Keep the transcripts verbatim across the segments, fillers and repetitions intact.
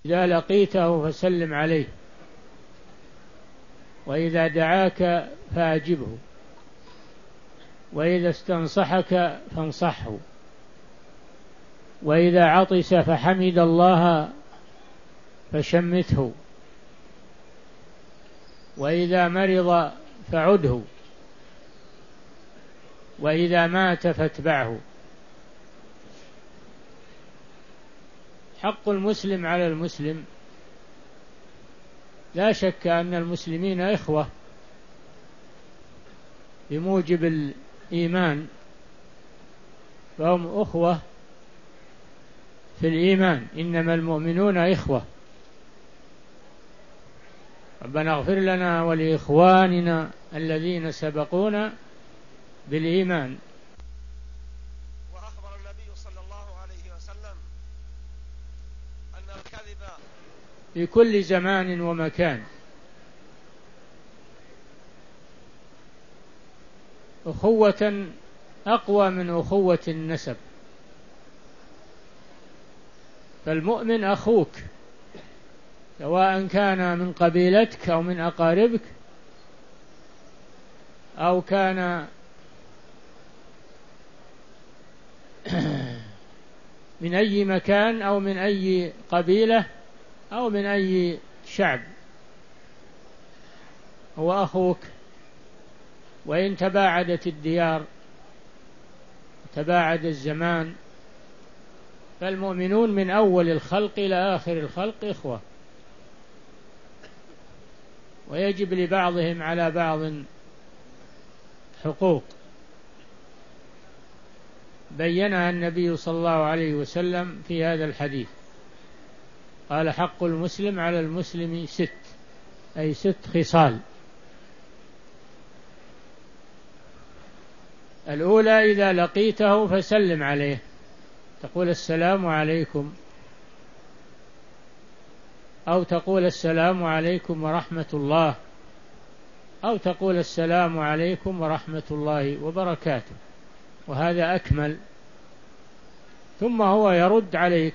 إذا لقيته فسلم عليه، وإذا دعاك فأجبه، وإذا استنصحك فانصحه، وإذا عطس فحمد الله فشمته، وإذا مرض فعده، وإذا مات فاتبعه. حق المسلم على المسلم، لا شك أن المسلمين إخوة بموجب الإيمان، فهم أخوة في الإيمان، إنما المؤمنون إخوة. ربنا اغفر لنا ولإخواننا الذين سبقونا بالإيمان. وأخبر النبي صلى الله عليه وسلم أن الكذب في كل زمان ومكان أخوة أقوى من أخوة النسب، فالمؤمن أخوك سواء كان من قبيلتك أو من أقاربك أو كان من أي مكان أو من أي قبيلة أو من أي شعب، هو أخوك. وإن تباعدت الديار تباعد الزمان، فالمؤمنون من أول الخلق إلى آخر الخلق إخوة، ويجب لبعضهم على بعض حقوق بيّنها النبي صلى الله عليه وسلم في هذا الحديث. قال: حق المسلم على المسلم ست، أي ست خصال. الأولى: إذا لقيته فسلم عليه، تقول السلام عليكم، أو تقول السلام عليكم ورحمة الله، أو تقول السلام عليكم ورحمة الله وبركاته، وهذا أكمل. ثم هو يرد عليك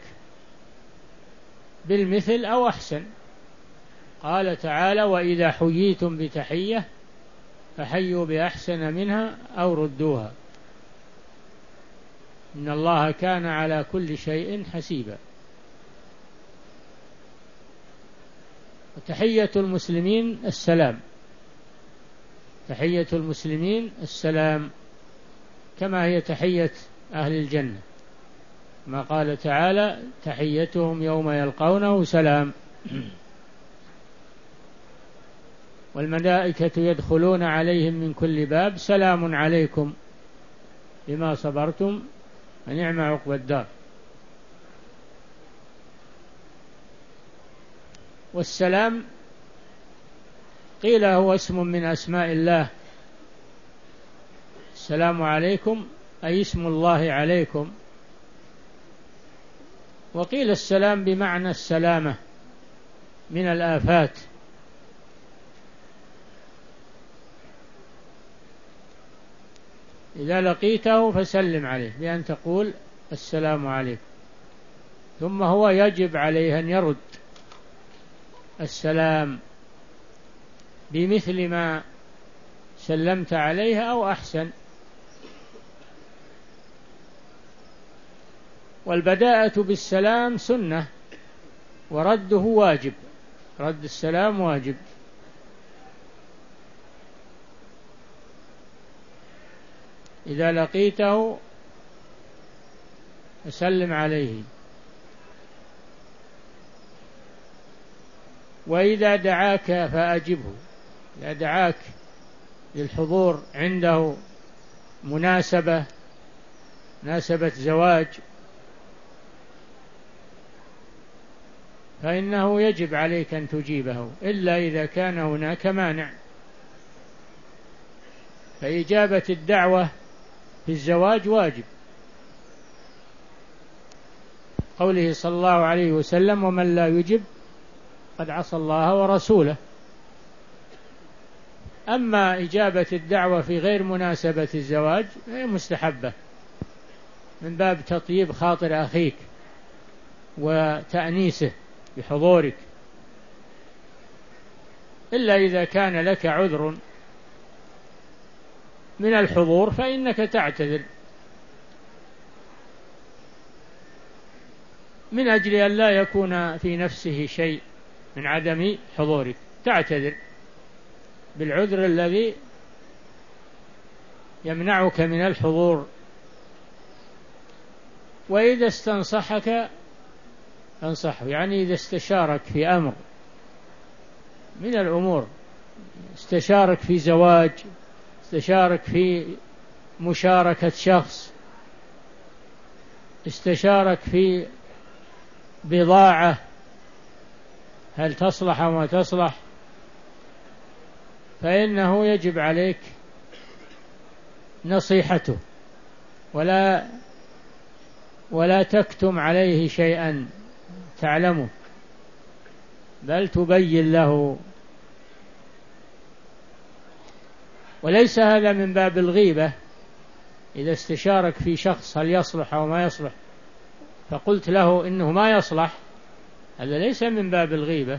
بالمثل أو أحسن. قال تعالى: وإذا حييتم بتحية فحيوا بأحسن منها أو ردوها، إن الله كان على كل شيء حسيبا. وتحية المسلمين السلام، تحية المسلمين السلام كما هي تحية أهل الجنة، ما قال تعالى: تحيتهم يوم يلقونه سلام. والملائكة يدخلون عليهم من كل باب سلام عليكم بما صبرتم ونعم عقبى الدار. والسلام قيل هو اسم من أسماء الله، السلام عليكم أي اسم الله عليكم. وقيل السلام بمعنى السلامة من الآفات. إذا لقيته فسلم عليه بأن تقول السلام عليكم، ثم هو يجب عليه أن يرد السلام بمثل ما سلمت عليه أو أحسن. والبداءة بالسلام سنة، ورده واجب، رد السلام واجب. إذا لقيته فسلم عليه. وإذا دعاك فأجبه، إذا دعاك للحضور عنده مناسبة مناسبة زواج فإنه يجب عليك أن تجيبه، إلا إذا كان هناك مانع. فإجابة الدعوة في الزواج واجب، قوله صلى الله عليه وسلم: ومن لا يجب قد عصى الله ورسوله. أما إجابة الدعوة في غير مناسبة الزواج هي مستحبة من باب تطيب خاطر أخيك وتأنيسه بحضورك، إلا إذا كان لك عذر من الحضور فإنك تعتذر من أجل أن لا يكون في نفسه شيء من عدم حضورك، تعتذر بالعذر الذي يمنعك من الحضور. وإذا استنصحك فانصحه، يعني إذا استشارك في أمر من الأمور، استشارك في زواج، استشارك في مشاركة شخص، استشارك في بضاعة هل تصلح أو ما تصلح، فإنه يجب عليك نصيحته، ولا ولا تكتم عليه شيئا تعلمه، بل تبين له. وليس هذا من باب الغيبة، إذا استشارك في شخص هل يصلح أو ما يصلح فقلت له إنه ما يصلح، هذا ليس من باب الغيبة،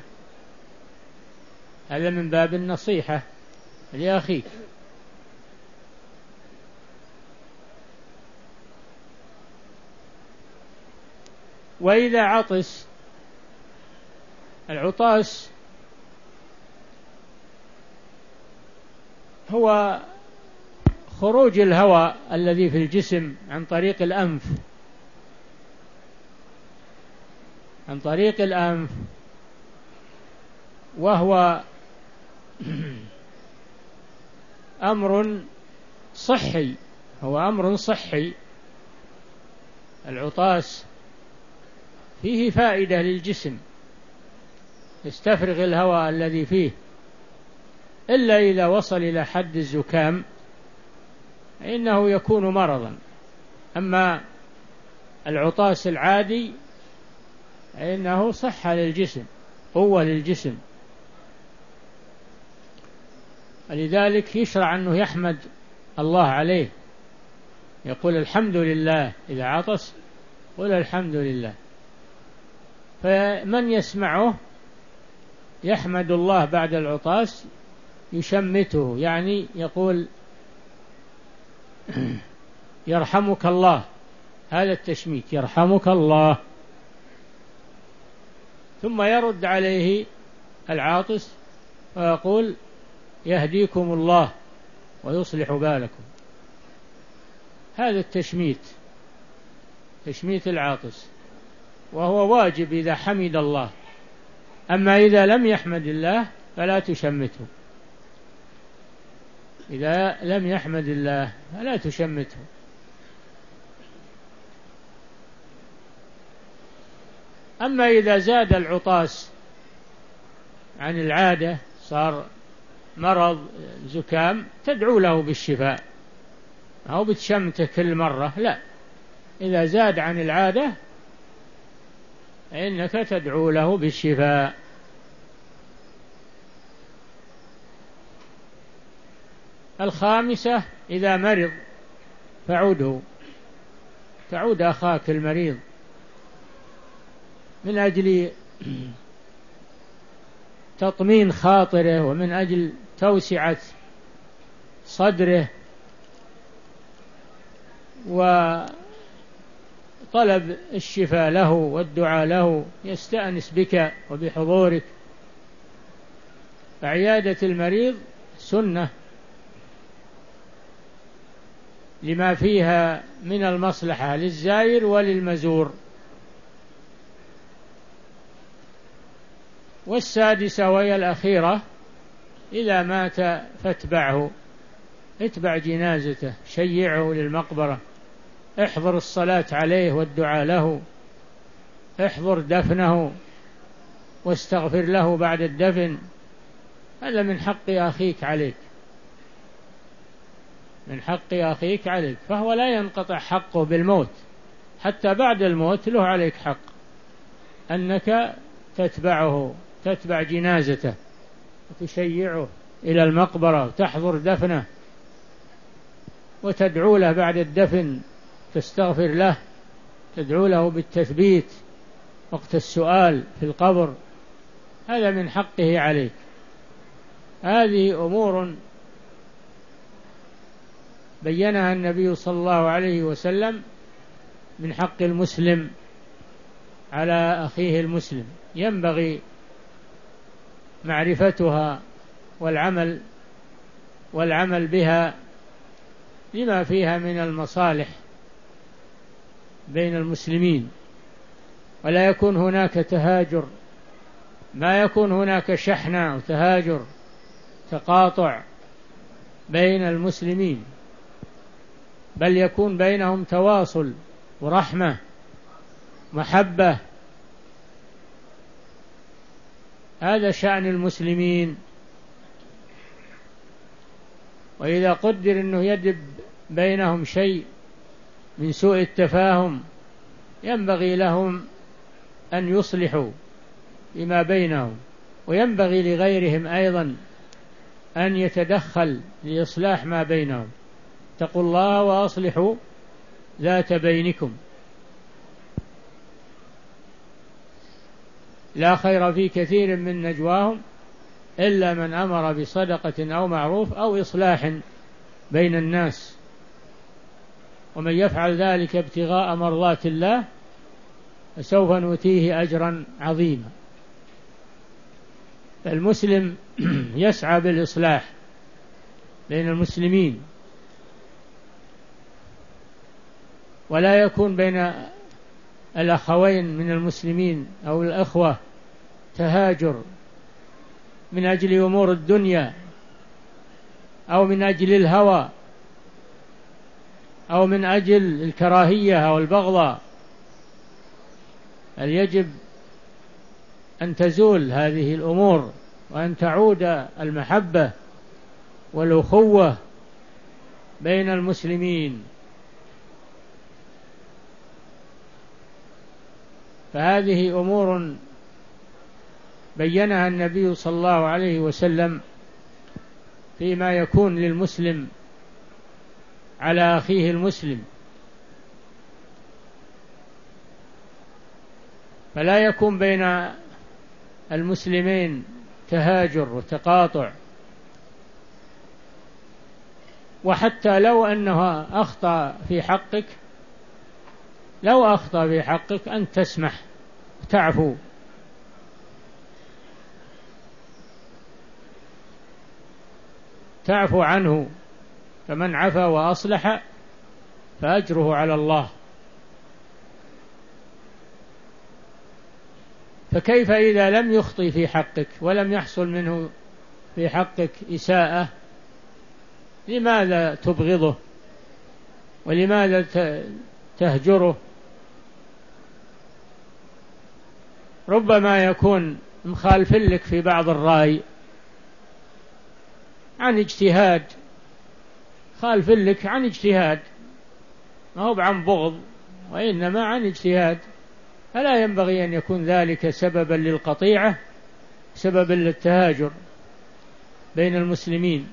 هذا من باب النصيحة لأخيك. وإذا عطس، العطاس هو خروج الهواء الذي في الجسم عن طريق الأنف، عن طريق الأنف، وهو أمر صحي، هو أمر صحي. العطاس فيه فائدة للجسم، يستفرغ الهواء الذي فيه، إلا إذا وصل إلى حد الزكام إنه يكون مرضا. أما العطاس العادي إنه صحة للجسم، قوة للجسم، لذلك يشرع أنه يحمد الله عليه، يقول الحمد لله إذا عطس، قل الحمد لله. فمن يسمعه يحمد الله بعد العطاس يشمته، يعني يقول يرحمك الله، هذا التشميت يرحمك الله، ثم يرد عليه العاطس ويقول يهديكم الله ويصلح بالكم. هذا التشميت، تشميت العاطس، وهو واجب إذا حمد الله. أما إذا لم يحمد الله فلا تشمته، إذا لم يحمد الله فلا تشمته. أما إذا زاد العطاس عن العادة، صار مرض زكام، تدعو له بالشفاء، أو بتشمته كل مرة، لا، إذا زاد عن العادة إنك تدعو له بالشفاء. الخامسة إذا مرض فعوده، تعود أخاك المريض من أجل تطمين خاطره، ومن أجل توسعة صدره، وطلب الشفاء له والدعاء له، يستأنس بك وبحضورك. فعيادة المريض سنة لما فيها من المصلحة للزائر وللمزور. والسادسة وهي الأخيرة، إذا مات فاتبعه، اتبع جنازته، شيعه للمقبرة، احضر الصلاة عليه والدعاء له، احضر دفنه واستغفر له بعد الدفن. هذا من حق أخيك عليك، من حق أخيك عليك، فهو لا ينقطع حقه بالموت، حتى بعد الموت له عليك حق أنك تتبعه، تتبع جنازته وتشيعه إلى المقبرة وتحضر دفنه وتدعو له بعد الدفن، تستغفر له، تدعو له بالتثبيت وقت السؤال في القبر، هذا من حقه عليك. هذه أمور بينها النبي صلى الله عليه وسلم من حق المسلم على أخيه المسلم، ينبغي معرفتها والعمل والعمل بها لما فيها من المصالح بين المسلمين، ولا يكون هناك تهاجر، ما يكون هناك شحنة وتهاجر تقاطع بين المسلمين، بل يكون بينهم تواصل ورحمة محبة. هذا شأن المسلمين. وإذا قدر أنه يدب بينهم شيء من سوء التفاهم ينبغي لهم أن يصلحوا فيما بينهم، وينبغي لغيرهم أيضا أن يتدخل لإصلاح ما بينهم. اتقوا الله وأصلحوا ذات بينكم. لا خير في كثير من نجواهم إلا من أمر بصدقة أو معروف أو إصلاح بين الناس، ومن يفعل ذلك ابتغاء مرضات الله فسوف نؤتيه أجرا عظيما. المسلم يسعى بالإصلاح بين المسلمين، ولا يكون بين الأخوين من المسلمين أو الأخوة تهاجر من أجل أمور الدنيا أو من أجل الهوى أو من أجل الكراهية أو البغضاء. بل يجب أن تزول هذه الأمور وأن تعود المحبة والأخوة بين المسلمين. فهذه أمور بينها النبي صلى الله عليه وسلم فيما يكون للمسلم على أخيه المسلم، فلا يكون بين المسلمين تهاجر وتقاطع. وحتى لو أنه أخطأ في حقك، لو أخطأ في حقك أن تسمح تعفو، تعفو عنه، فمن عفا وأصلح فأجره على الله. فكيف إذا لم يخطئ في حقك ولم يحصل منه في حقك إساءة؟ لماذا تبغضه ولماذا تهجره؟ ربما يكون مخالف لك في بعض الرأي عن اجتهاد، خالف لك عن اجتهاد، ما هو عن بغض وإنما عن اجتهاد، فلا ينبغي أن يكون ذلك سببا للقطيعة، سببا للتهاجر بين المسلمين.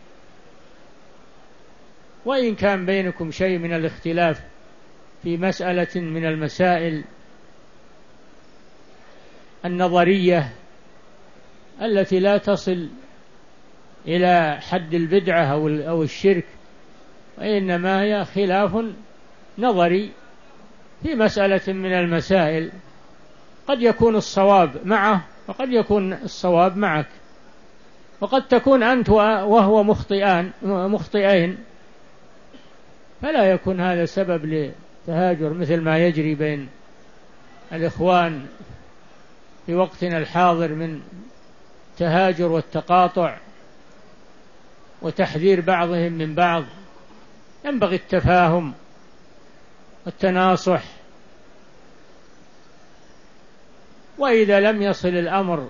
وإن كان بينكم شيء من الاختلاف في مسألة من المسائل النظرية التي لا تصل إلى حد البدعة أو الشرك، وإنما هي خلاف نظري في مسألة من المسائل، قد يكون الصواب معه وقد يكون الصواب معك، وقد تكون أنت وهو مخطئان مخطئين، فلا يكون هذا سبب لتهاجر مثل ما يجري بين الإخوان في وقتنا الحاضر من تهاجر والتقاطع وتحذير بعضهم من بعض. ينبغي التفاهم والتناصح. وإذا لم يصل الأمر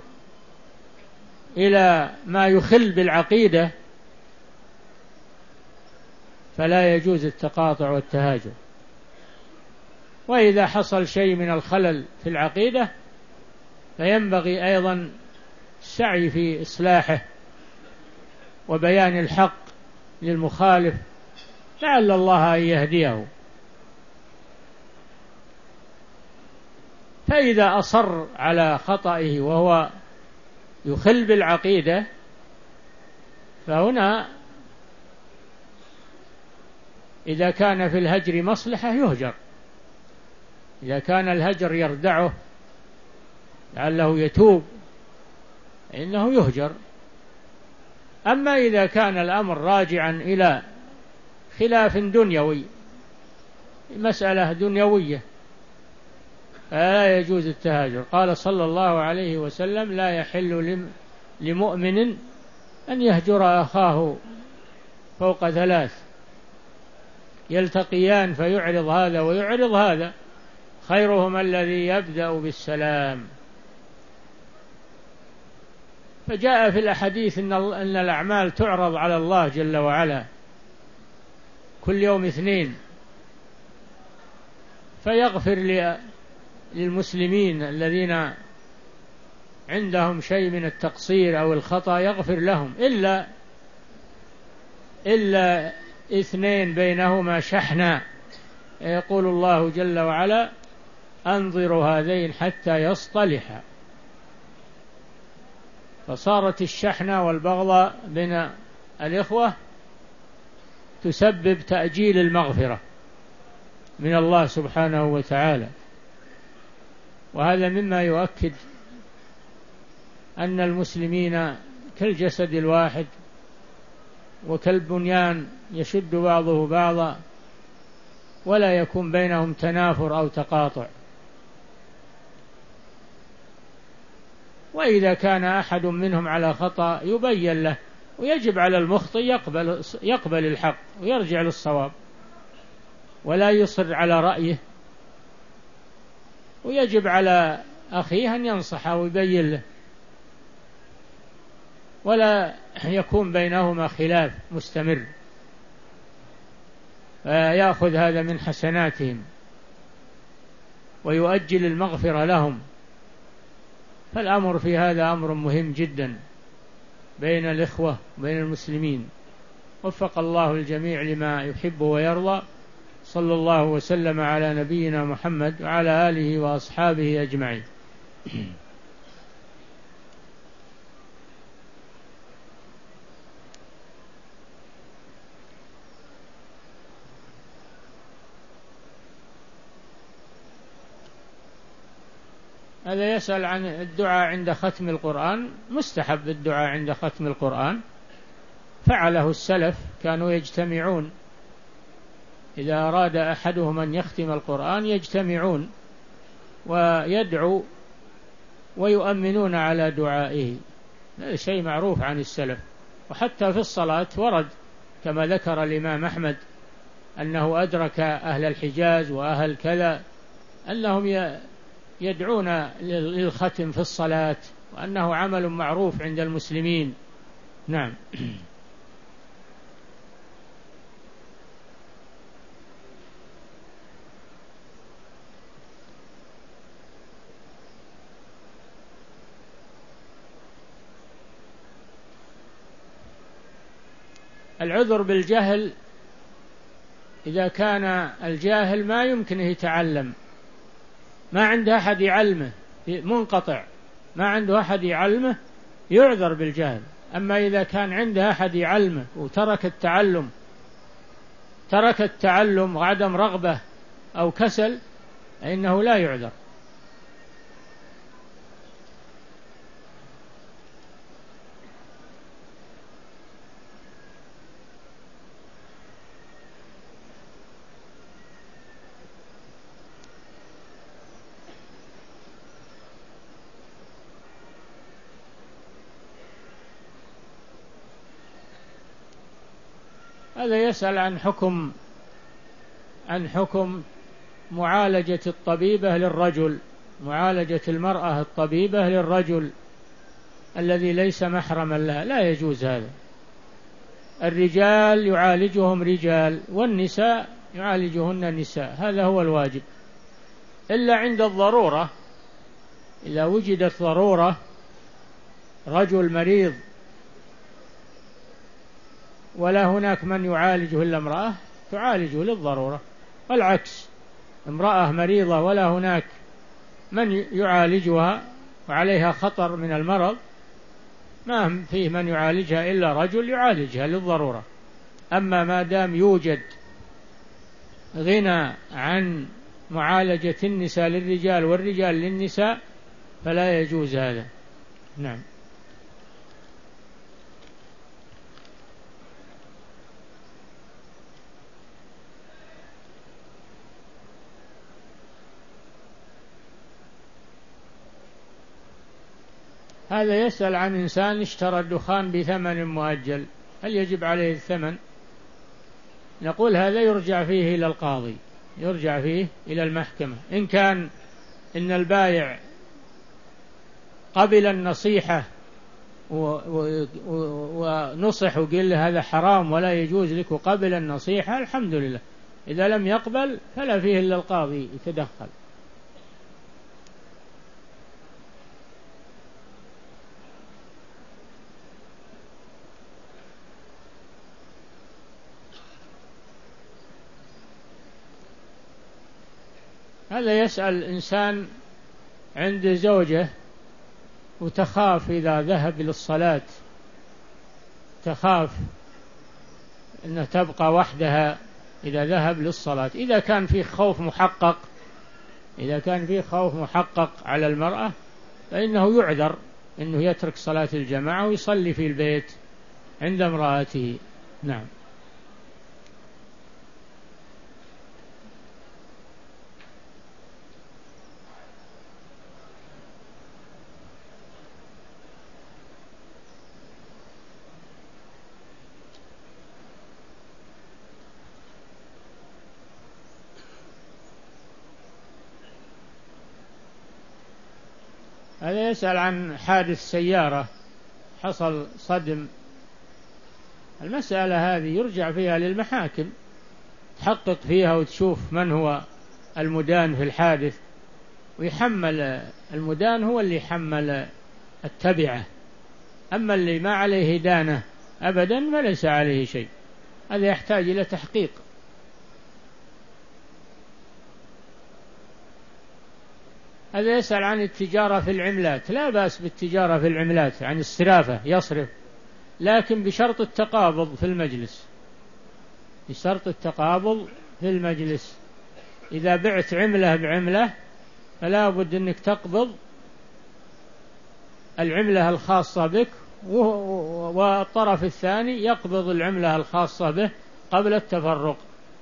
إلى ما يخل بالعقيدة فلا يجوز التقاطع والتهاجر. وإذا حصل شيء من الخلل في العقيدة فينبغي أيضا السعي في إصلاحه وبيان الحق للمخالف لعل الله أن يهديه. فإذا أصر على خطئه وهو يخل بالعقيدة فهنا إذا كان في الهجر مصلحة يهجر، إذا كان الهجر يردعه لعله يتوب إنه يهجر. أما إذا كان الأمر راجعا إلى خلاف دنيوي، مسألة دنيوية، فلا يجوز التهاجر. قال صلى الله عليه وسلم: لا يحل لمؤمن أن يهجر أخاه فوق ثلاث، يلتقيان فيعرض هذا ويعرض هذا، خيرهما الذي يبدأ بالسلام. فجاء في الأحاديث إن الأعمال تعرض على الله جل وعلا كل يوم اثنين، فيغفر للمسلمين الذين عندهم شيء من التقصير أو الخطأ، يغفر لهم إلا إلا اثنين بينهما شحناء، يقول الله جل وعلا: أنظروا هذين حتى يصطلحا. فصارت الشحنة والبغضاء بين الإخوة تسبب تأجيل المغفرة من الله سبحانه وتعالى. وهذا مما يؤكد أن المسلمين كالجسد الواحد وكالبنيان يشد بعضه بعضا، ولا يكون بينهم تنافر أو تقاطع. وإذا كان أحد منهم على خطأ يبين له، ويجب على المخطئ يقبل, يقبل الحق ويرجع للصواب ولا يصر على رأيه، ويجب على أخيه أن ينصحه ويبين له، ولا يكون بينهما خلاف مستمر فيأخذ هذا من حسناتهم ويؤجل المغفرة لهم. فالأمر في هذا أمر مهم جدا بين الإخوة وبين المسلمين. وفق الله الجميع لما يحب ويرضى. صلى الله وسلم على نبينا محمد وعلى آله وأصحابه أجمعين. هذا يسأل عن الدعاء عند ختم القرآن. مستحب الدعاء عند ختم القرآن، فعله السلف، كانوا يجتمعون إذا أراد أحدهم أن يختم القرآن يجتمعون ويدعو ويؤمنون على دعائه. هذا شيء معروف عن السلف. وحتى في الصلاة ورد كما ذكر الإمام أحمد أنه أدرك أهل الحجاز وأهل كذا أنهم يدعون للختم في الصلاة، وأنه عمل معروف عند المسلمين. نعم. العذر بالجهل إذا كان الجاهل ما يمكنه يتعلم، ما عنده أحد يعلمه، منقطع، ما عنده أحد يعلمه، يعذر بالجهل. أما إذا كان عنده أحد يعلمه وترك التعلم ترك التعلم وعدم رغبة أو كسل فإنه لا يعذر. هذا يسأل عن حكم عن حكم معالجة الطبيبة للرجل، معالجة المرأة الطبيبة للرجل الذي ليس محرما لها. لا يجوز هذا. الرجال يعالجهم رجال والنساء يعالجهن نساء، هذا هو الواجب، إلا عند الضرورة. إذا وجدت ضرورة، رجل مريض ولا هناك من يعالجه إلا امرأة، تعالجه للضرورة. والعكس، امرأة مريضة ولا هناك من يعالجها وعليها خطر من المرض ما فيه من يعالجها إلا رجل يعالجها للضرورة. أما ما دام يوجد غنى عن معالجة النساء للرجال والرجال للنساء فلا يجوز هذا. نعم. هذا يسأل عن إنسان اشترى الدخان بثمن مؤجل، هل يجب عليه الثمن؟ نقول هذا يرجع فيه إلى القاضي، يرجع فيه إلى المحكمة. إن كان إن البائع قبل النصيحة ونصح وقال له هذا حرام ولا يجوز لك قبل النصيحة، الحمد لله. إذا لم يقبل فلا فيه إلا القاضي يتدخل. هذا يسأل إنسان عند زوجة وتخاف إذا ذهب للصلاة، تخاف أن تبقى وحدها إذا ذهب للصلاة. إذا كان فيه خوف محقق إذا كان فيه خوف محقق على المرأة فإنه يعذر أنه يترك صلاة الجماعة ويصلي في البيت عند امرأته. نعم. هذا يسأل عن حادث سيارة حصل صدم. المسألة هذه يرجع فيها للمحاكم، تحقق فيها وتشوف من هو المدان في الحادث، ويحمل المدان هو اللي يحمل التبعة. أما اللي ما عليه دانة أبدا فليس عليه شيء. هذا يحتاج إلى تحقيق. هذا يسأل عن التجارة في العملات. لا بأس بالتجارة في العملات، عن الصرافة يصرف، لكن بشرط التقابض في المجلس، بشرط التقابض في المجلس. إذا بعت عملة بعملة فلا بد أنك تقبض العملة الخاصة بك، والطرف الثاني يقبض العملة الخاصة به قبل التفرق.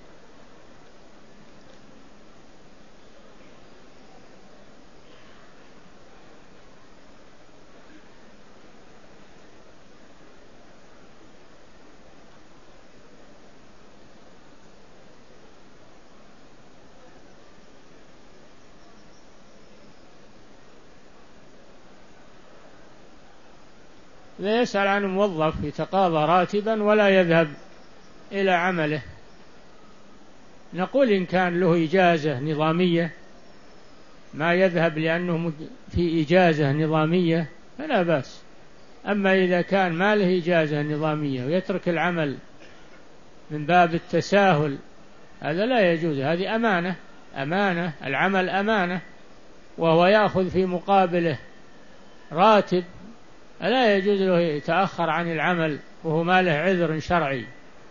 لا يسأل عن موظف يتقاضى راتبا ولا يذهب إلى عمله. نقول إن كان له إجازة نظامية ما يذهب لأنه في إجازة نظامية فلا بأس. أما إذا كان ما له إجازة نظامية ويترك العمل من باب التساهل هذا لا يجوز. هذه أمانة، أمانة العمل أمانة، وهو يأخذ في مقابله راتب، لا يجوز له يتأخر عن العمل وهو ما له عذر شرعي.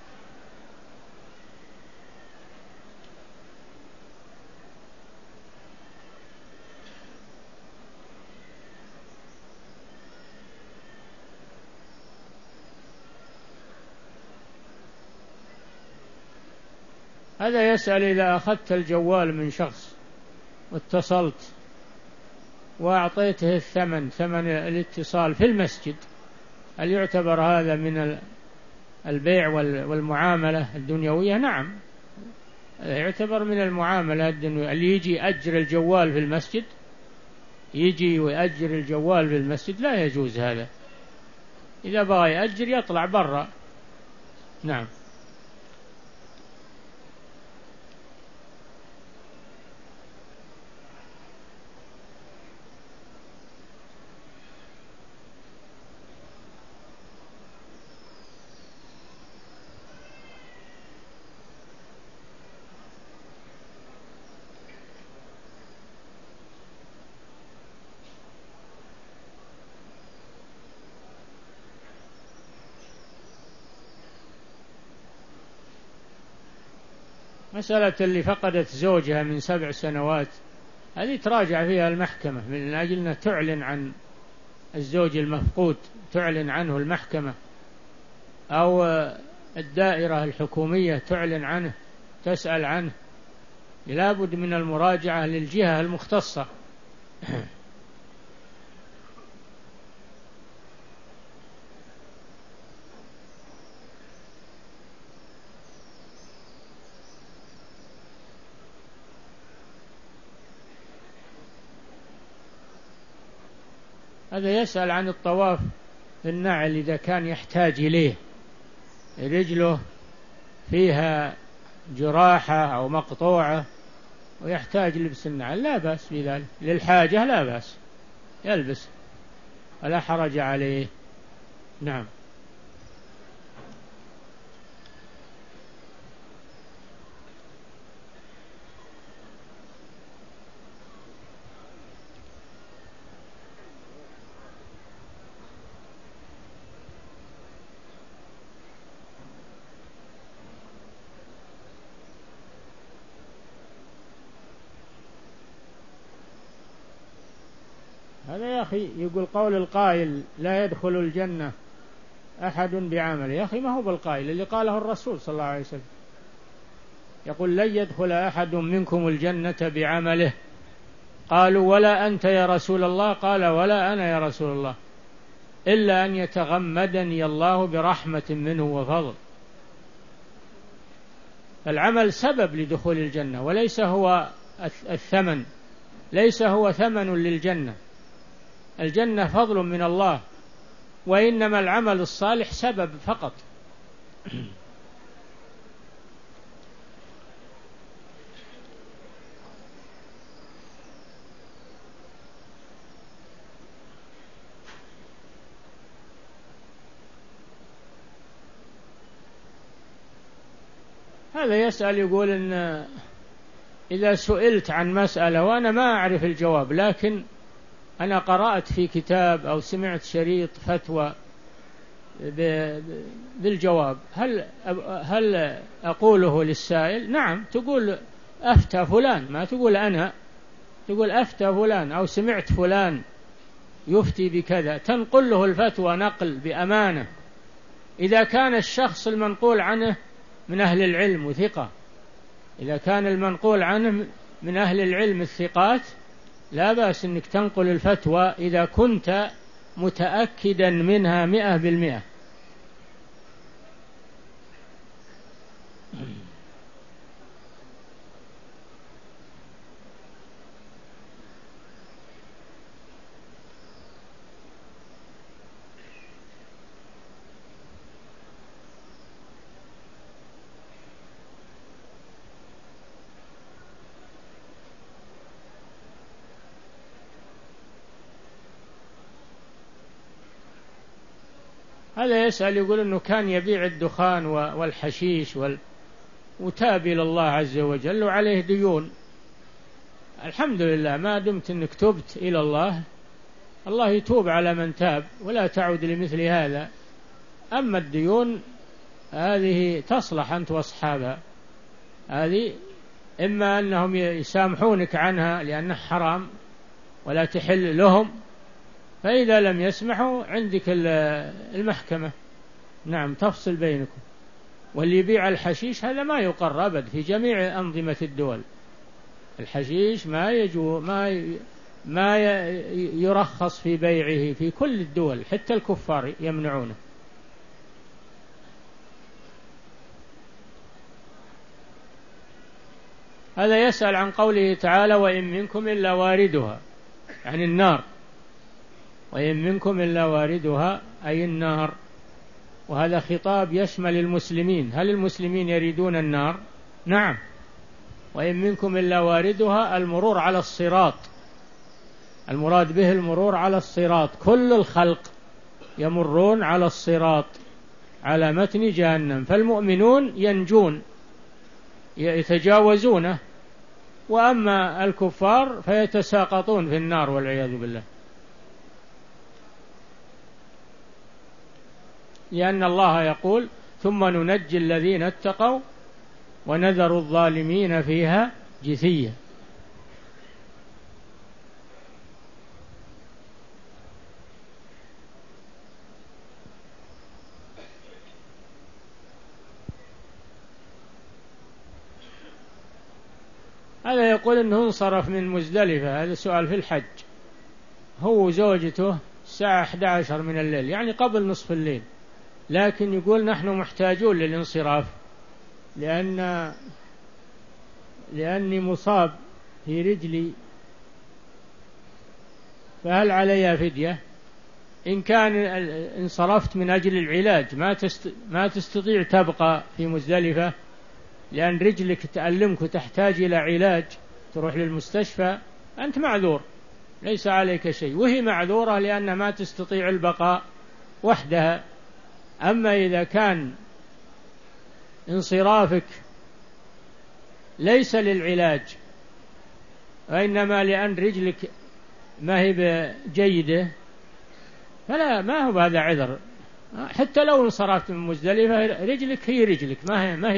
هذا يسأل إذا أخذت الجوال من شخص واتصلت وأعطيته الثمن، ثمن الاتصال في المسجد، هل يعتبر هذا من البيع والمعاملة الدنيوية؟ نعم، يعتبر من المعاملة الدنيوية. اللي يجي يأجر الجوال في المسجد، يجي ويأجر الجوال في المسجد لا يجوز هذا. إذا بغى يأجر يطلع برا. نعم. مسألة اللي فقدت زوجها من سبع سنوات هذه تراجع فيها المحكمة من أجل أن تعلن عن الزوج المفقود، تعلن عنه المحكمة أو الدائرة الحكومية تعلن عنه، تسأل عنه. لا بد من المراجعة للجهة المختصة. هذا يسأل عن الطواف في النعل إذا كان يحتاج إليه، رجله فيها جراحة أو مقطوعة ويحتاج لبس النعل لا بأس بذلك، للحاجة لا بأس يلبس ولا حرج عليه. نعم. هذا يا أخي يقول قول القائل لا يدخل الجنة أحد بعمله، يا أخي ما هو بالقائل، اللي قاله الرسول صلى الله عليه وسلم، يقول لن يدخل أحد منكم الجنة بعمله، قالوا ولا أنت يا رسول الله، قال ولا أنا يا رسول الله، إلا أن يتغمدني الله برحمة منه وفضل. العمل سبب لدخول الجنة وليس هو الثمن، ليس هو ثمن للجنة، الجنة فضل من الله، وإنما العمل الصالح سبب فقط. هذا يسأل يقول إن إذا سئلت عن مسألة وأنا ما أعرف الجواب، لكن أنا قرأت في كتاب أو سمعت شريط فتوى بالجواب، هل هل أقوله للسائل؟ نعم، تقول أفتى فلان، ما تقول أنا، تقول أفتى فلان أو سمعت فلان يفتي بكذا، تنقل له الفتوى نقل بأمانة. إذا كان الشخص المنقول عنه من أهل العلم وثقة، إذا كان المنقول عنه من أهل العلم الثقات لا بأس أنك تنقل الفتوى إذا كنت متأكدا منها مئة بالمئة. هذا يسأل يقول أنه كان يبيع الدخان والحشيش وال... وتاب إلى الله عز وجل وعليه ديون. الحمد لله، ما دمت أنك تبت إلى الله، الله يتوب على من تاب ولا تعود لمثل هذا. أما الديون هذه تصلح أنت وأصحابها، هذه إما أنهم يسامحونك عنها لأنها حرام ولا تحل لهم، فإذا لم يسمحوا عندك المحكمة، نعم، تفصل بينكم. واللي يبيع الحشيش هذا ما يقر أبد في جميع أنظمة الدول، الحشيش ما يجو ما ما يرخص في بيعه في كل الدول، حتى الكفار يمنعونه. هذا يسأل عن قوله تعالى وإن منكم إلا واردها، يعني النار، وإن منكم إلا واردها أي النار، وهذا خطاب يشمل المسلمين. هل المسلمين يريدون النار؟ نعم. وإن منكم إلا واردها المرور على الصراط، المراد به المرور على الصراط، كل الخلق يمرون على الصراط على متن جهنم، فالمؤمنون ينجون يتجاوزونه، وأما الكفار فيتساقطون في النار والعياذ بالله، لأن الله يقول ثم ننجي الذين اتقوا ونذر الظالمين فيها جثيا. هذا يقول أنه انصرف من مزدلفة، هذا سؤال في الحج، هو وزوجته الساعة أحد عشر من الليل، يعني قبل نصف الليل، لكن يقول نحن محتاجون للانصراف لأن لأني مصاب في رجلي، فهل علي فدية؟ إن كان انصرفت من أجل العلاج ما تست... ما تستطيع تبقى في مزدلفة لأن رجلك تألمك وتحتاج إلى علاج، تروح للمستشفى، أنت معذور ليس عليك شيء، وهي معذورة لأن ما تستطيع البقاء وحدها. أما إذا كان انصرافك ليس للعلاج وإنما لأن رجلك ما هي جيدة فلا، ما هو هذا عذر، حتى لو انصرفت من مزدلفة رجلك هي رجلك ما هي, ما